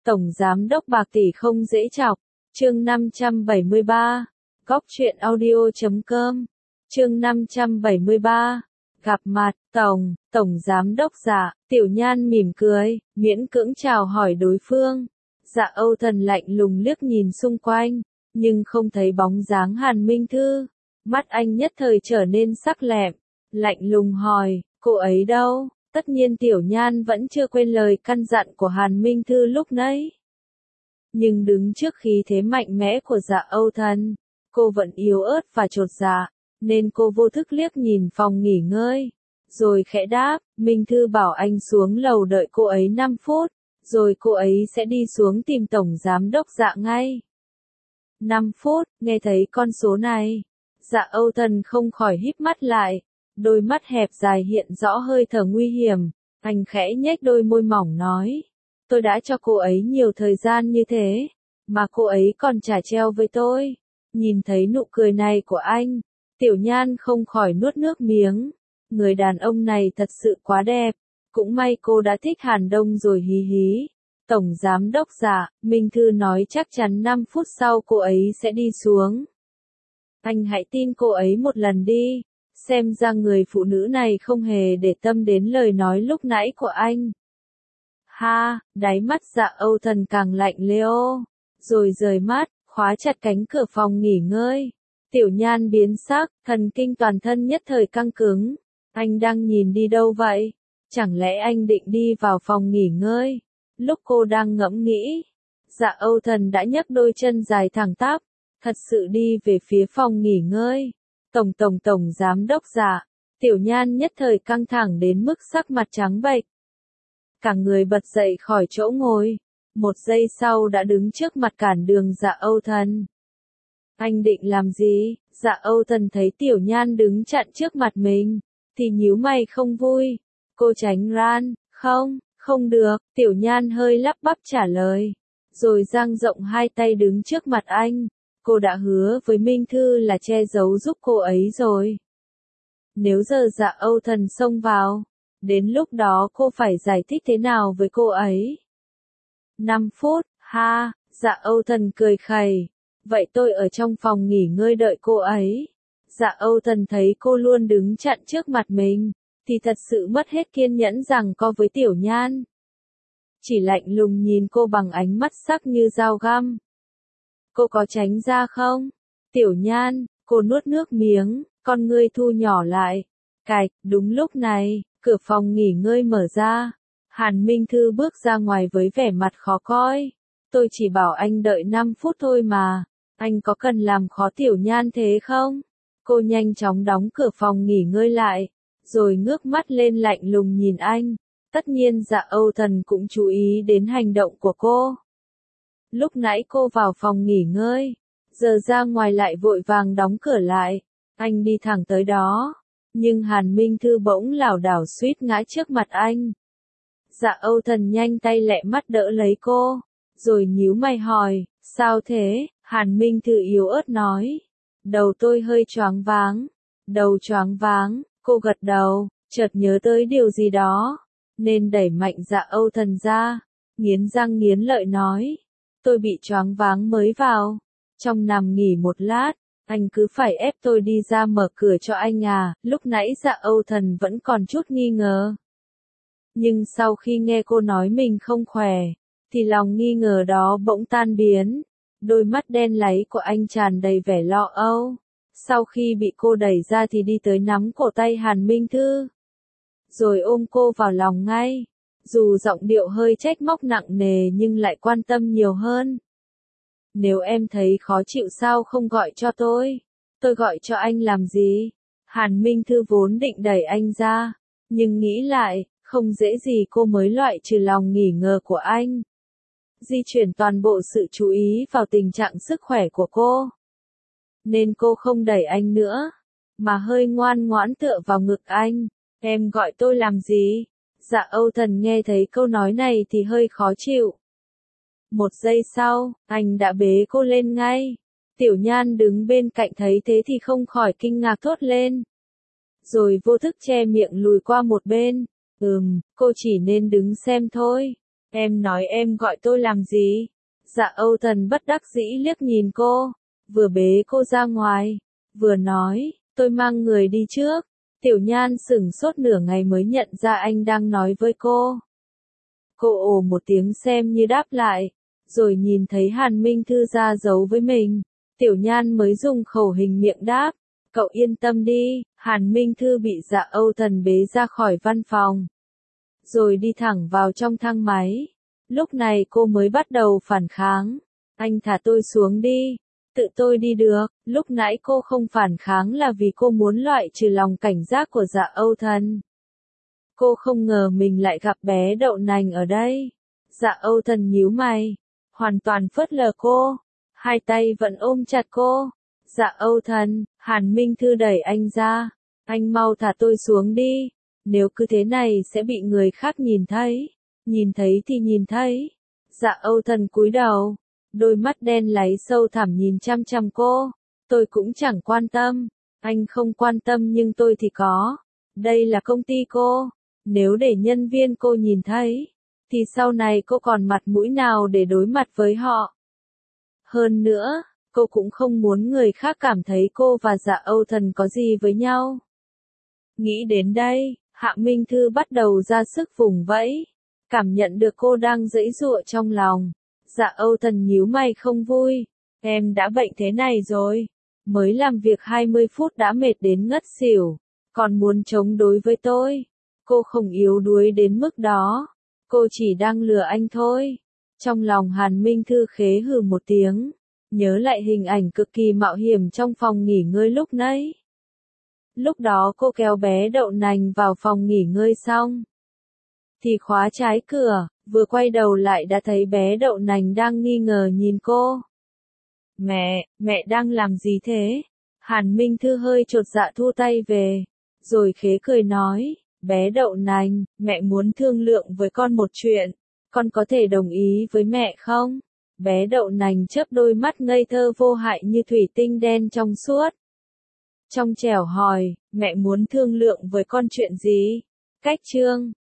Tổng Giám đốc bạc tỷ không dễ chọc. Chương 573. Góc truyện audio.com. Chương 573. Gặp mặt, Tổng Giám đốc Dạ. Tiểu Nhan mỉm cười, miễn cưỡng chào hỏi đối phương. Dạ Âu Thần lạnh lùng liếc nhìn xung quanh, nhưng không thấy bóng dáng Hàn Minh Thư. Mắt anh nhất thời trở nên sắc lẹm, lạnh lùng hỏi, cô ấy đâu? Tất nhiên Tiểu Nhan vẫn chưa quên lời căn dặn của Hàn Minh Thư lúc nãy. Nhưng đứng trước khí thế mạnh mẽ của Dạ Âu Thần, cô vẫn yếu ớt và chột dạ, nên cô vô thức liếc nhìn phòng nghỉ ngơi. Rồi khẽ đáp, Minh Thư bảo anh xuống lầu đợi cô ấy 5 phút, rồi cô ấy sẽ đi xuống tìm Tổng Giám đốc Dạ ngay. 5 phút, nghe thấy con số này, Dạ Âu Thần không khỏi híp mắt lại, đôi mắt hẹp dài hiện rõ hơi thở nguy hiểm, anh khẽ nhếch đôi môi mỏng nói, tôi đã cho cô ấy nhiều thời gian như thế, mà cô ấy còn trả treo với tôi. Nhìn thấy nụ cười này của anh, Tiểu Nhan không khỏi nuốt nước miếng, người đàn ông này thật sự quá đẹp, cũng may cô đã thích Hàn Đông rồi hí hí. Tổng Giám đốc Dạ, Minh Thư nói chắc chắn 5 phút sau cô ấy sẽ đi xuống. Anh hãy tin cô ấy một lần đi, xem ra người phụ nữ này không hề để tâm đến lời nói lúc nãy của anh. Ha, đáy mắt Dạ Âu Thần càng lạnh lẽo, rồi rời mắt, khóa chặt cánh cửa phòng nghỉ ngơi. Tiểu Nhan biến sắc, thần kinh toàn thân nhất thời căng cứng. Anh đang nhìn đi đâu vậy? Chẳng lẽ anh định đi vào phòng nghỉ ngơi? Lúc cô đang ngẫm nghĩ, Dạ Âu Thần đã nhấc đôi chân dài thẳng tắp, thật sự đi về phía phòng nghỉ ngơi. Tổng Giám đốc Dạ. Tiểu Nhan nhất thời căng thẳng đến mức sắc mặt trắng bệch. Cả người bật dậy khỏi chỗ ngồi, một giây sau đã đứng trước mặt cản đường Dạ Âu Thần. Anh định làm gì? Dạ Âu Thần thấy Tiểu Nhan đứng chặn trước mặt mình, thì nhíu mày không vui. Cô tránh ran, không được, Tiểu Nhan hơi lắp bắp trả lời, rồi dang rộng hai tay đứng trước mặt anh. Cô đã hứa với Minh Thư là che giấu giúp cô ấy rồi. Nếu giờ Dạ Âu Thần xông vào, đến lúc đó cô phải giải thích thế nào với cô ấy? 5 phút, ha, Dạ Âu Thần cười khẩy. Vậy tôi ở trong phòng nghỉ ngơi đợi cô ấy. Dạ Âu Thần thấy cô luôn đứng chặn trước mặt mình, thì thật sự mất hết kiên nhẫn giằng co với Tiểu Nhan. Chỉ lạnh lùng nhìn cô bằng ánh mắt sắc như dao găm. Cô có tránh ra không? Tiểu Nhan, cô nuốt nước miếng, con ngươi thu nhỏ lại. Cạch, đúng lúc này, cửa phòng nghỉ ngơi mở ra. Hàn Minh Thư bước ra ngoài với vẻ mặt khó coi. Tôi chỉ bảo anh đợi 5 phút thôi mà. Anh có cần làm khó Tiểu Nhan thế không? Cô nhanh chóng đóng cửa phòng nghỉ ngơi lại, rồi ngước mắt lên lạnh lùng nhìn anh. Tất nhiên Dạ Âu Thần cũng chú ý đến hành động của cô. Lúc nãy cô vào phòng nghỉ ngơi, giờ ra ngoài lại vội vàng đóng cửa lại. Anh đi thẳng tới đó, nhưng Hàn Minh Thư bỗng lảo đảo suýt ngã trước mặt anh. Dạ Âu Thần nhanh tay lẹ mắt đỡ lấy cô, rồi nhíu mày hỏi, sao thế? Hàn Minh Thư yếu ớt nói, đầu tôi hơi choáng váng. Đầu choáng váng, cô gật đầu, chợt nhớ tới điều gì đó, nên đẩy mạnh Dạ Âu Thần ra, nghiến răng nghiến lợi nói, tôi bị choáng váng mới vào, trong nằm nghỉ một lát, anh cứ phải ép tôi đi ra mở cửa cho anh à. Lúc nãy Dạ Âu Thần vẫn còn chút nghi ngờ. Nhưng sau khi nghe cô nói mình không khỏe, thì lòng nghi ngờ đó bỗng tan biến. Đôi mắt đen láy của anh tràn đầy vẻ lo âu. Sau khi bị cô đẩy ra thì đi tới nắm cổ tay Hàn Minh Thư, rồi ôm cô vào lòng ngay. Dù giọng điệu hơi trách móc nặng nề nhưng lại quan tâm nhiều hơn. Nếu em thấy khó chịu sao không gọi cho tôi gọi cho anh làm gì? Hàn Minh Thư vốn định đẩy anh ra, nhưng nghĩ lại, không dễ gì cô mới loại trừ lòng nghi ngờ của anh. Di chuyển toàn bộ sự chú ý vào tình trạng sức khỏe của cô. Nên cô không đẩy anh nữa, mà hơi ngoan ngoãn tựa vào ngực anh. Em gọi tôi làm gì? Dạ Âu Thần nghe thấy câu nói này thì hơi khó chịu. Một giây sau, anh đã bế cô lên ngay. Tiểu Nhan đứng bên cạnh thấy thế thì không khỏi kinh ngạc thốt lên. Rồi vô thức che miệng lùi qua một bên. Cô chỉ nên đứng xem thôi. Em nói em gọi tôi làm gì? Dạ Âu Thần bất đắc dĩ liếc nhìn cô, vừa bế cô ra ngoài, vừa nói, tôi mang người đi trước. Tiểu Nhan sửng sốt nửa ngày mới nhận ra anh đang nói với cô. Cô ồ một tiếng xem như đáp lại, rồi nhìn thấy Hàn Minh Thư ra dấu với mình. Tiểu Nhan mới dùng khẩu hình miệng đáp, cậu yên tâm đi. Hàn Minh Thư bị Dạ Âu Thần bế ra khỏi văn phòng, rồi đi thẳng vào trong thang máy. Lúc này cô mới bắt đầu phản kháng. Anh thả tôi xuống đi, tự tôi đi được. Lúc nãy cô không phản kháng là vì cô muốn loại trừ lòng cảnh giác của Dạ Âu Thần. Cô không ngờ mình lại gặp bé đậu nành ở đây. Dạ Âu Thần nhíu mày, hoàn toàn phớt lờ cô, hai tay vẫn ôm chặt cô. Dạ Âu Thần, Hàn Minh Thư đẩy anh ra, anh mau thả tôi xuống đi, nếu cứ thế này sẽ bị người khác nhìn thấy. Nhìn thấy thì nhìn thấy. Dạ Âu Thần cúi đầu, đôi mắt đen láy sâu thẳm nhìn chăm chăm cô. Tôi cũng chẳng quan tâm, anh không quan tâm nhưng tôi thì có. Đây là công ty cô, nếu để nhân viên cô nhìn thấy, thì sau này cô còn mặt mũi nào để đối mặt với họ. Hơn nữa, cô cũng không muốn người khác cảm thấy cô và Dạ Âu Thần có gì với nhau. Nghĩ đến đây, Hạ Minh Thư bắt đầu ra sức vùng vẫy, cảm nhận được cô đang giãy giụa trong lòng. Dạ Âu Thần nhíu mày không vui, em đã bệnh thế này rồi, mới làm việc 20 phút đã mệt đến ngất xỉu, còn muốn chống đối với tôi. Cô không yếu đuối đến mức đó, cô chỉ đang lừa anh thôi. Trong lòng Hàn Minh Thư khế hừ một tiếng, nhớ lại hình ảnh cực kỳ mạo hiểm trong phòng nghỉ ngơi lúc nãy. Lúc đó cô kéo bé đậu nành vào phòng nghỉ ngơi xong, thì khóa trái cửa, vừa quay đầu lại đã thấy bé đậu nành đang nghi ngờ nhìn cô. Mẹ đang làm gì thế? Hàn Minh Thư hơi chột dạ thu tay về, rồi khế cười nói, bé đậu nành, mẹ muốn thương lượng với con một chuyện, con có thể đồng ý với mẹ không? Bé đậu nành chớp đôi mắt ngây thơ vô hại như thủy tinh đen trong suốt. Trong trẻo hỏi, mẹ muốn thương lượng với con chuyện gì? Cách chương